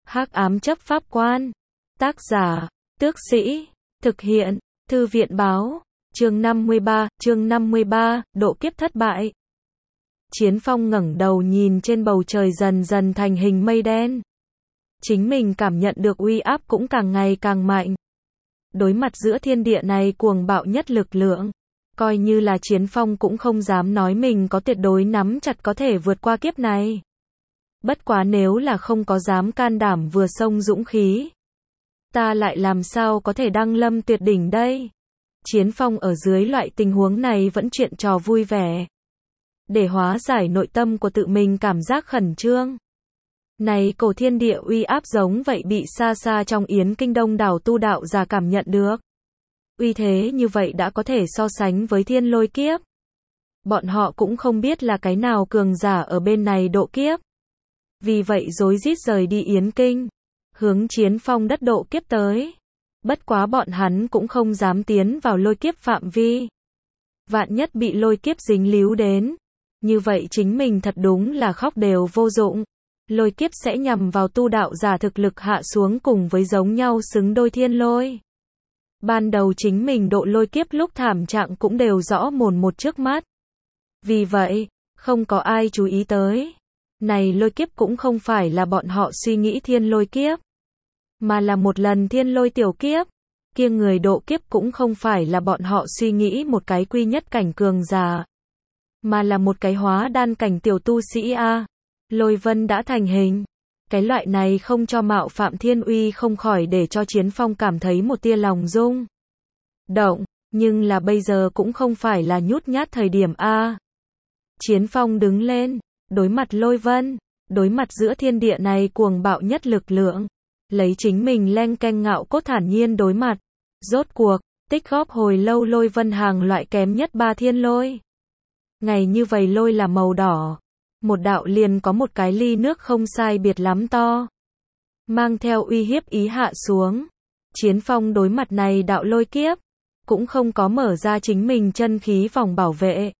Hắc ám chấp pháp quan. Tác giả, Tước Sĩ. Thực hiện, Thư viện báo. Chương 53, độ kiếp thất bại. Chiến Phong ngẩng đầu nhìn trên bầu trời dần dần thành hình mây đen. Chính mình cảm nhận được uy áp cũng càng ngày càng mạnh. Đối mặt giữa thiên địa này cuồng bạo nhất lực lượng, coi như là Chiến Phong cũng không dám nói mình có tuyệt đối nắm chặt có thể vượt qua kiếp này. Bất quá nếu là không có dám can đảm vừa xông dũng khí, ta lại làm sao có thể đăng lâm tuyệt đỉnh đây? Chiến Phong ở dưới loại tình huống này vẫn chuyện trò vui vẻ. Để hóa giải nội tâm của tự mình cảm giác khẩn trương. Này cổ thiên địa uy áp giống vậy bị xa xa trong Yến Kinh đông đảo tu đạo giả cảm nhận được. Uy thế như vậy đã có thể so sánh với thiên lôi kiếp. Bọn họ cũng không biết là cái nào cường giả ở bên này độ kiếp. Vì vậy rối rít rời đi Yến Kinh, hướng Chiến Phong đất độ kiếp tới. Bất quá bọn hắn cũng không dám tiến vào lôi kiếp phạm vi. Vạn nhất bị lôi kiếp dính líu đến, như vậy chính mình thật đúng là khóc đều vô dụng. Lôi kiếp sẽ nhằm vào tu đạo giả thực lực hạ xuống cùng với giống nhau xứng đôi thiên lôi. Ban đầu chính mình độ lôi kiếp lúc thảm trạng cũng đều rõ mồn một trước mắt. Vì vậy, không có ai chú ý tới. Này lôi kiếp cũng không phải là bọn họ suy nghĩ thiên lôi kiếp, mà là một lần thiên lôi tiểu kiếp. Kia người độ kiếp cũng không phải là bọn họ suy nghĩ một cái quy nhất cảnh cường giả, mà là một cái hóa đan cảnh tiểu tu sĩ a. Lôi vân đã thành hình. Cái loại này không cho mạo phạm thiên uy không khỏi để cho Chiến Phong cảm thấy một tia lòng rung động, nhưng là bây giờ cũng không phải là nhút nhát thời điểm a. Chiến Phong đứng lên, đối mặt lôi vân, đối mặt giữa thiên địa này cuồng bạo nhất lực lượng, lấy chính mình leng keng ngạo cốt thản nhiên đối mặt. Rốt cuộc, tích góp hồi lâu lôi vân hàng loại kém nhất 3 thiên lôi. Ngày như vậy lôi là màu đỏ. Một đạo liền có một cái ly nước không sai biệt lắm to. Mang theo uy hiếp ý hạ xuống. Chiến Phong đối mặt này đạo lôi kiếp, cũng không có mở ra chính mình chân khí vòng bảo vệ,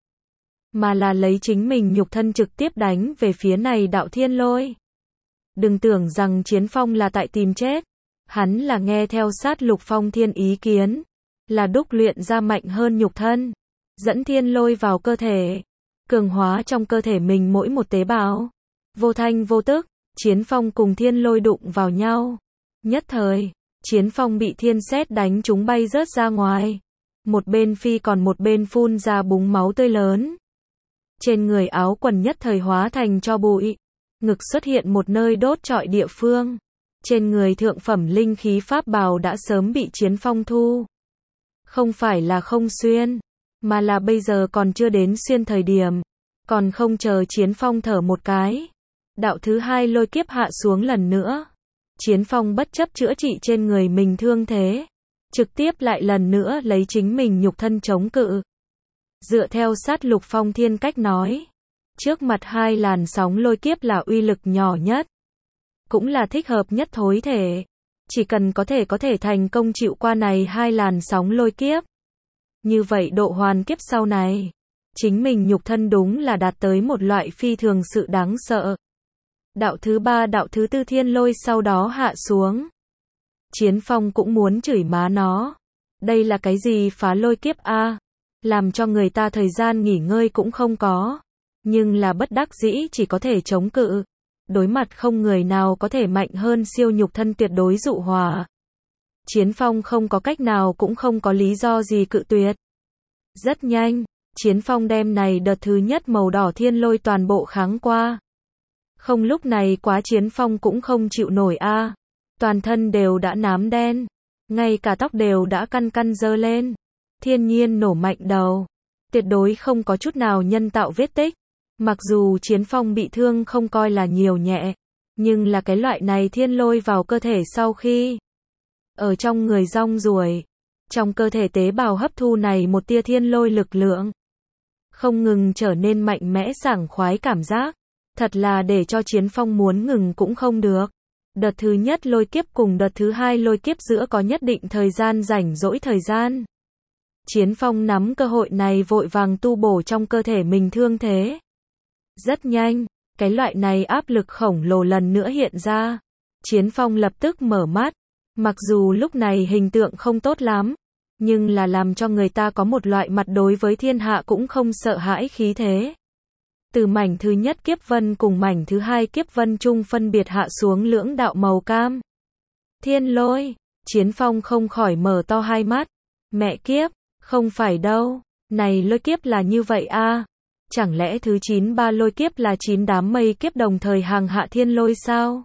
mà là lấy chính mình nhục thân trực tiếp đánh về phía này đạo thiên lôi. Đừng tưởng rằng Chiến Phong là tại tìm chết. Hắn là nghe theo sát lục phong thiên ý kiến, là đúc luyện ra mạnh hơn nhục thân, dẫn thiên lôi vào cơ thể, cường hóa trong cơ thể mình mỗi một tế bào. Vô thanh vô tức, Chiến Phong cùng thiên lôi đụng vào nhau. Nhất thời, Chiến Phong bị thiên sét đánh trúng bay rớt ra ngoài. Một bên phi còn một bên phun ra búng máu tươi lớn. Trên người áo quần nhất thời hóa thành tro bụi. Ngực xuất hiện một nơi đốt trọi địa phương. Trên người thượng phẩm linh khí pháp bào đã sớm bị Chiến Phong thu. Không phải là không xuyên, mà là bây giờ còn chưa đến xuyên thời điểm. Còn không chờ Chiến Phong thở một cái. Đạo thứ hai lôi kiếp hạ xuống lần nữa. Chiến Phong bất chấp chữa trị trên người mình thương thế, trực tiếp lại lần nữa lấy chính mình nhục thân chống cự. Dựa theo sát lục phong thiên cách nói, trước mặt hai làn sóng lôi kiếp là uy lực nhỏ nhất, cũng là thích hợp nhất thối thể. Chỉ cần có thể thành công chịu qua này hai làn sóng lôi kiếp, như vậy độ hoàn kiếp sau này, chính mình nhục thân đúng là đạt tới một loại phi thường sự đáng sợ. Đạo thứ ba đạo thứ tư thiên lôi sau đó hạ xuống. Chiến Phong cũng muốn chửi má nó. Đây là cái gì phá lôi kiếp a? Làm cho người ta thời gian nghỉ ngơi cũng không có. Nhưng là bất đắc dĩ chỉ có thể chống cự. Đối mặt không người nào có thể mạnh hơn siêu nhục thân tuyệt đối dụ hỏa. Chiến Phong không có cách nào cũng không có lý do gì cự tuyệt. Rất nhanh, Chiến Phong đem này đợt thứ nhất màu đỏ thiên lôi toàn bộ kháng qua. Không lúc này quá Chiến Phong cũng không chịu nổi a. Toàn thân đều đã nám đen, ngay cả tóc đều đã căn căn dơ lên. Thiên nhiên nổ mạnh đầu, tuyệt đối không có chút nào nhân tạo vết tích. Mặc dù Chiến Phong bị thương không coi là nhiều nhẹ, nhưng là cái loại này thiên lôi vào cơ thể sau khi ở trong người rong ruổi, trong cơ thể tế bào hấp thu này một tia thiên lôi lực lượng, không ngừng trở nên mạnh mẽ sảng khoái cảm giác, thật là để cho Chiến Phong muốn ngừng cũng không được. Đợt thứ nhất lôi kiếp cùng đợt thứ hai lôi kiếp giữa có nhất định thời gian rảnh rỗi thời gian. Chiến Phong nắm cơ hội này vội vàng tu bổ trong cơ thể mình thương thế. Rất nhanh, cái loại này áp lực khổng lồ lần nữa hiện ra. Chiến Phong lập tức mở mắt. Mặc dù lúc này hình tượng không tốt lắm, nhưng là làm cho người ta có một loại mặt đối với thiên hạ cũng không sợ hãi khí thế. Từ mảnh thứ nhất kiếp vân cùng mảnh thứ hai kiếp vân chung phân biệt hạ xuống lưỡng đạo màu cam. Thiên lôi, Chiến Phong không khỏi mở to hai mắt. Mẹ kiếp, không phải đâu, này lôi kiếp là như vậy a? Chẳng lẽ thứ 93 lôi kiếp là 9 đám mây kiếp đồng thời hàng hạ thiên lôi sao?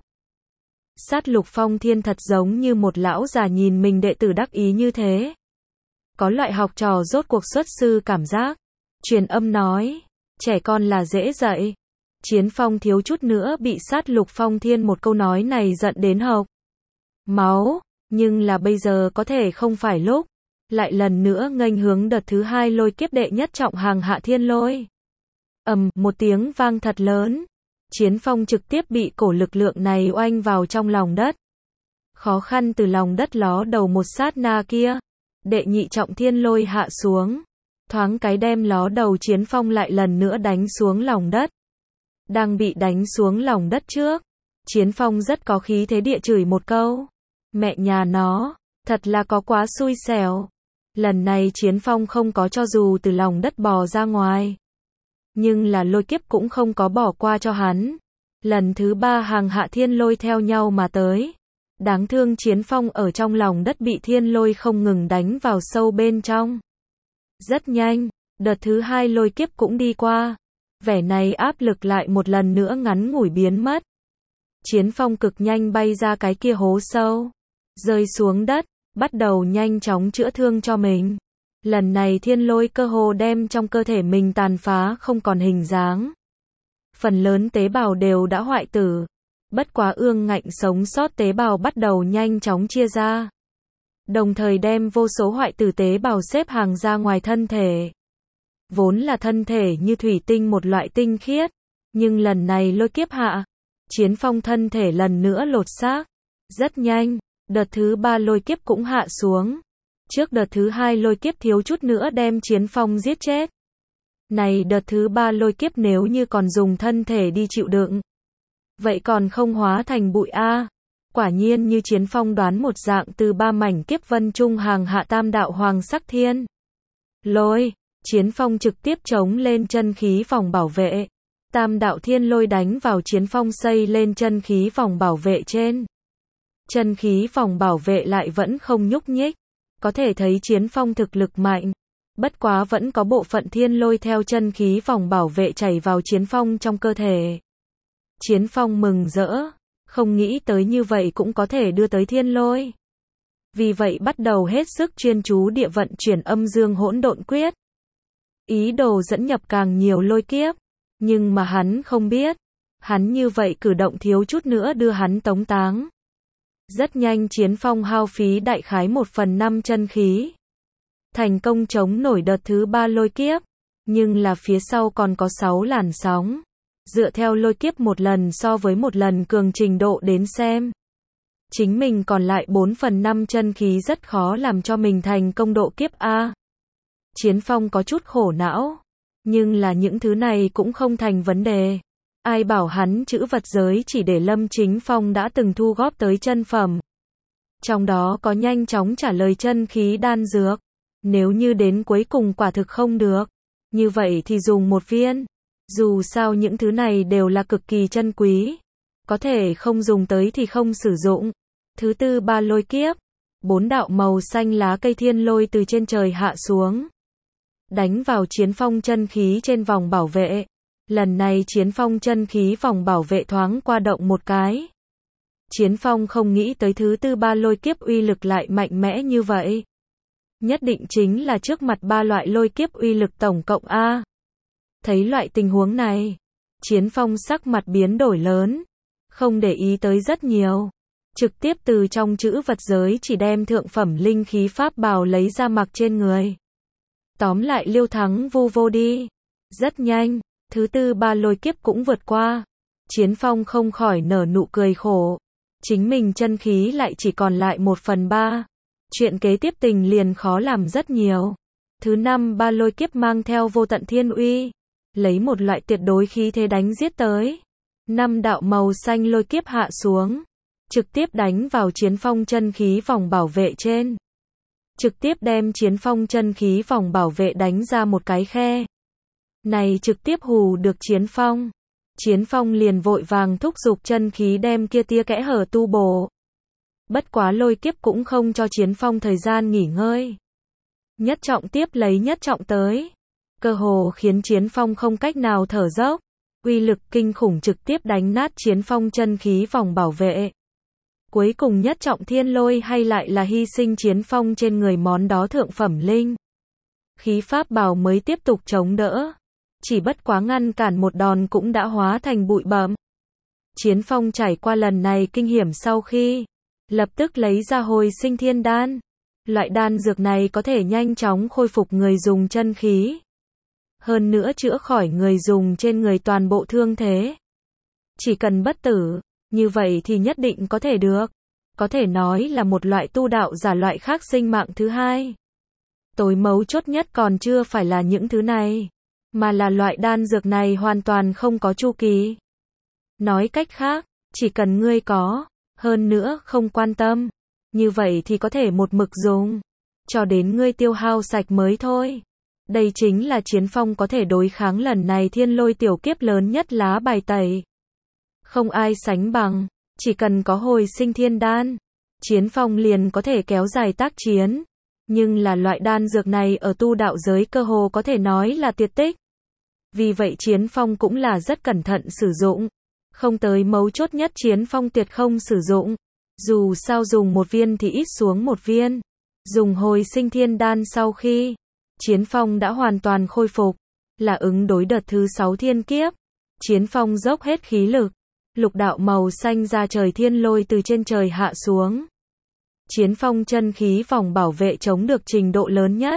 Sát Lục Phong Thiên thật giống như một lão già nhìn mình đệ tử đắc ý như thế. Có loại học trò rốt cuộc xuất sư cảm giác. Truyền âm nói, trẻ con là dễ dạy. Chiến Phong thiếu chút nữa bị Sát Lục Phong Thiên một câu nói này giận đến hộc máu, nhưng là bây giờ có thể không phải lúc. Lại lần nữa nghênh hướng đợt thứ hai lôi kiếp đệ nhất trọng hàng hạ thiên lôi. Một tiếng vang thật lớn. Chiến Phong trực tiếp bị cổ lực lượng này oanh vào trong lòng đất. Khó khăn từ lòng đất ló đầu một sát na kia. Đệ nhị trọng thiên lôi hạ xuống. Thoáng cái đem ló đầu Chiến Phong lại lần nữa đánh xuống lòng đất. Đang bị đánh xuống lòng đất trước. Chiến Phong rất có khí thế địa chửi một câu. Mẹ nhà nó, thật là có quá xui xẻo. Lần này Chiến Phong không có cho dù từ lòng đất bò ra ngoài. Nhưng là lôi kiếp cũng không có bỏ qua cho hắn. Lần thứ 3 hàng hạ thiên lôi theo nhau mà tới. Đáng thương Chiến Phong ở trong lòng đất bị thiên lôi không ngừng đánh vào sâu bên trong. Rất nhanh, đợt thứ 2 lôi kiếp cũng đi qua. Vẻ này áp lực lại một lần nữa ngắn ngủi biến mất. Chiến Phong cực nhanh bay ra cái kia hố sâu. Rơi xuống đất, bắt đầu nhanh chóng chữa thương cho mình. Lần này thiên lôi cơ hồ đem trong cơ thể mình tàn phá không còn hình dáng. Phần lớn tế bào đều đã hoại tử. Bất quá ương ngạnh sống sót tế bào bắt đầu nhanh chóng chia ra. Đồng thời đem vô số hoại tử tế bào xếp hàng ra ngoài thân thể. Vốn là thân thể như thủy tinh một loại tinh khiết. Nhưng lần này lôi kiếp hạ. Chiến Phong thân thể lần nữa lột xác. Rất nhanh, đợt thứ 3 lôi kiếp cũng hạ xuống. Trước đợt thứ 2 lôi kiếp thiếu chút nữa đem Chiến Phong giết chết. Này đợt thứ 3 lôi kiếp nếu như còn dùng thân thể đi chịu đựng. Vậy còn không hóa thành bụi a? Quả nhiên như Chiến Phong đoán một dạng từ 3 mảnh kiếp vân trung hàng hạ tam đạo hoàng sắc thiên lôi. Chiến Phong trực tiếp chống lên chân khí vòng bảo vệ. Tam đạo thiên lôi đánh vào Chiến Phong xây lên chân khí vòng bảo vệ trên. Chân khí vòng bảo vệ lại vẫn không nhúc nhích. Có thể thấy Chiến Phong thực lực mạnh. Bất quá vẫn có bộ phận thiên lôi theo chân khí vòng bảo vệ chảy vào Chiến Phong trong cơ thể. Chiến Phong mừng rỡ. Không nghĩ tới như vậy cũng có thể đưa tới thiên lôi. Vì vậy bắt đầu hết sức chuyên chú địa vận chuyển âm dương hỗn độn quyết. Ý đồ dẫn nhập càng nhiều lôi kiếp. Nhưng mà hắn không biết. Hắn như vậy cử động thiếu chút nữa đưa hắn tống táng. Rất nhanh Chiến Phong hao phí đại khái 1/5 chân khí. Thành công chống nổi đợt thứ 3 lôi kiếp. Nhưng là phía sau còn có 6 làn sóng. Dựa theo lôi kiếp một lần so với một lần cường trình độ đến xem. Chính mình còn lại 4/5 chân khí rất khó làm cho mình thành công độ kiếp A. Chiến Phong có chút khổ não. Nhưng là những thứ này cũng không thành vấn đề. Ai bảo hắn chữ vật giới chỉ để Lâm Chính Phong đã từng thu góp tới chân phẩm. Trong đó có nhanh chóng trả lời chân khí đan dược. Nếu như đến cuối cùng quả thực không được. Như vậy thì dùng một viên. Dù sao những thứ này đều là cực kỳ chân quý. Có thể không dùng tới thì không sử dụng. Thứ tư 3 lôi kiếp. 4 đạo màu xanh lá cây thiên lôi từ trên trời hạ xuống. Đánh vào Chiến Phong chân khí trên vòng bảo vệ. Lần này Chiến Phong chân khí vòng bảo vệ thoáng qua động một cái. Chiến Phong không nghĩ tới thứ tư 3 lôi kiếp uy lực lại mạnh mẽ như vậy. Nhất định chính là trước mặt 3 loại lôi kiếp uy lực tổng cộng A. Thấy loại tình huống này, Chiến Phong sắc mặt biến đổi lớn. Không để ý tới rất nhiều. Trực tiếp từ trong chữ vật giới chỉ đem thượng phẩm linh khí pháp bào lấy ra mặc trên người. Tóm lại liêu thắng vu vô đi. Rất nhanh, thứ tư 3 lôi kiếp cũng vượt qua. Chiến Phong không khỏi nở nụ cười khổ. Chính mình chân khí lại chỉ còn lại 1/3. Chuyện kế tiếp tình liền khó làm rất nhiều. Thứ 5 3 lôi kiếp mang theo vô tận thiên uy. Lấy một loại tuyệt đối khí thế đánh giết tới. 5 đạo màu xanh lôi kiếp hạ xuống. trực tiếp đánh vào Chiến Phong chân khí vòng bảo vệ trên. Trực tiếp đem Chiến Phong chân khí vòng bảo vệ đánh ra một cái khe. Này trực tiếp hù được Chiến Phong. Chiến Phong liền vội vàng thúc giục chân khí đem kia tia kẽ hở tu bổ. Bất quá lôi kiếp cũng không cho Chiến Phong thời gian nghỉ ngơi. Nhất trọng tiếp lấy nhất trọng tới. Cơ hồ khiến Chiến Phong không cách nào thở dốc. Uy lực kinh khủng trực tiếp đánh nát Chiến Phong chân khí vòng bảo vệ. Cuối cùng nhất trọng thiên lôi hay lại là hy sinh Chiến Phong trên người món đó thượng phẩm linh khí pháp bảo mới tiếp tục chống đỡ. Chỉ bất quá ngăn cản một đòn cũng đã hóa thành bụi bặm. Chiến Phong trải qua lần này kinh hiểm sau khi lập tức lấy ra hồi sinh thiên đan. Loại đan dược này có thể nhanh chóng khôi phục người dùng chân khí. Hơn nữa chữa khỏi người dùng trên người toàn bộ thương thế. Chỉ cần bất tử, như vậy thì nhất định có thể được. Có thể nói là một loại tu đạo giả loại khác sinh mạng thứ hai. Tối mấu chốt nhất còn chưa phải là những thứ này, mà là loại đan dược này hoàn toàn không có chu kỳ. Nói cách khác, chỉ cần ngươi có, hơn nữa không quan tâm, như vậy thì có thể một mực dùng, cho đến ngươi tiêu hao sạch mới thôi. Đây chính là Chiến Phong có thể đối kháng lần này thiên lôi tiểu kiếp lớn nhất lá bài tẩy. Không ai sánh bằng, chỉ cần có hồi sinh thiên đan, Chiến Phong liền có thể kéo dài tác chiến. Nhưng là loại đan dược này ở tu đạo giới cơ hồ có thể nói là tuyệt tích. Vì vậy Chiến Phong cũng là rất cẩn thận sử dụng. Không tới mấu chốt nhất Chiến Phong tuyệt không sử dụng. Dù sao dùng một viên thì ít xuống một viên. Dùng hồi sinh thiên đan sau khi Chiến Phong đã hoàn toàn khôi phục, là ứng đối đợt thứ 6 thiên kiếp. Chiến Phong dốc hết khí lực. Lục đạo màu xanh ra trời thiên lôi từ trên trời hạ xuống. Chiến Phong chân khí vòng bảo vệ chống được trình độ lớn nhất.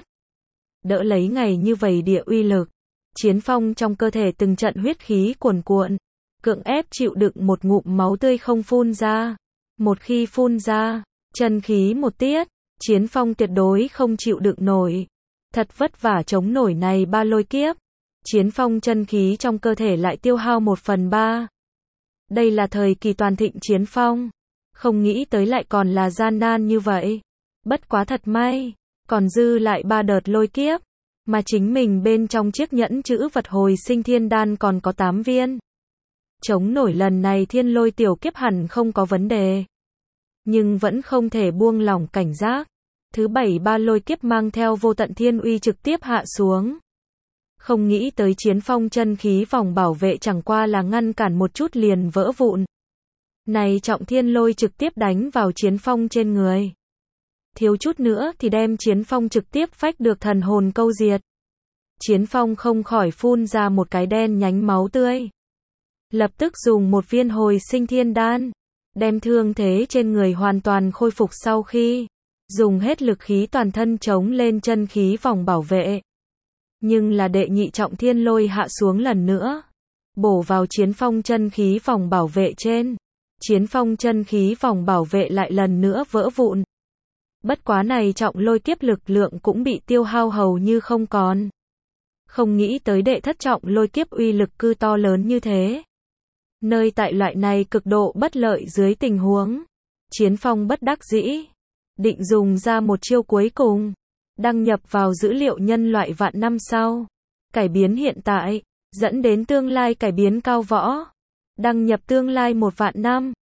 Đỡ lấy ngày như vậy địa uy lực. Chiến Phong trong cơ thể từng trận huyết khí cuồn cuộn. Cưỡng ép chịu đựng một ngụm máu tươi không phun ra. Một khi phun ra, chân khí một tiết, Chiến Phong tuyệt đối không chịu đựng nổi. Thật vất vả chống nổi này ba lôi kiếp. Chiến Phong chân khí trong cơ thể lại tiêu hao 1/3. Đây là thời kỳ toàn thịnh Chiến Phong. Không nghĩ tới lại còn là gian nan như vậy. Bất quá thật may, còn dư lại 3 đợt lôi kiếp, mà chính mình bên trong chiếc nhẫn chữ vật hồi sinh thiên đan còn có 8 viên. Chống nổi lần này thiên lôi tiểu kiếp hẳn không có vấn đề. Nhưng vẫn không thể buông lỏng cảnh giác. Thứ 7 ba lôi kiếp mang theo vô tận thiên uy trực tiếp hạ xuống. Không nghĩ tới Chiến Phong chân khí vòng bảo vệ chẳng qua là ngăn cản một chút liền vỡ vụn. Này trọng thiên lôi trực tiếp đánh vào Chiến Phong trên người. Thiếu chút nữa thì đem Chiến Phong trực tiếp phách được thần hồn câu diệt. Chiến Phong không khỏi phun ra một cái đen nhánh máu tươi. Lập tức dùng một viên hồi sinh thiên đan, đem thương thế trên người hoàn toàn khôi phục sau khi dùng hết lực khí toàn thân chống lên chân khí vòng bảo vệ. Nhưng là đệ nhị trọng thiên lôi hạ xuống lần nữa, bổ vào Chiến Phong chân khí vòng bảo vệ trên. Chiến Phong chân khí vòng bảo vệ lại lần nữa vỡ vụn. Bất quá này trọng lôi kiếp lực lượng cũng bị tiêu hao hầu như không còn. Không nghĩ tới đệ thất trọng lôi kiếp uy lực cư to lớn như thế. Nơi tại loại này cực độ bất lợi dưới tình huống, Chiến Phong bất đắc dĩ, định dùng ra một chiêu cuối cùng, đăng nhập vào dữ liệu nhân loại vạn năm sau, cải biến hiện tại, dẫn đến tương lai cải biến cao võ, đăng nhập tương lai 1 vạn năm.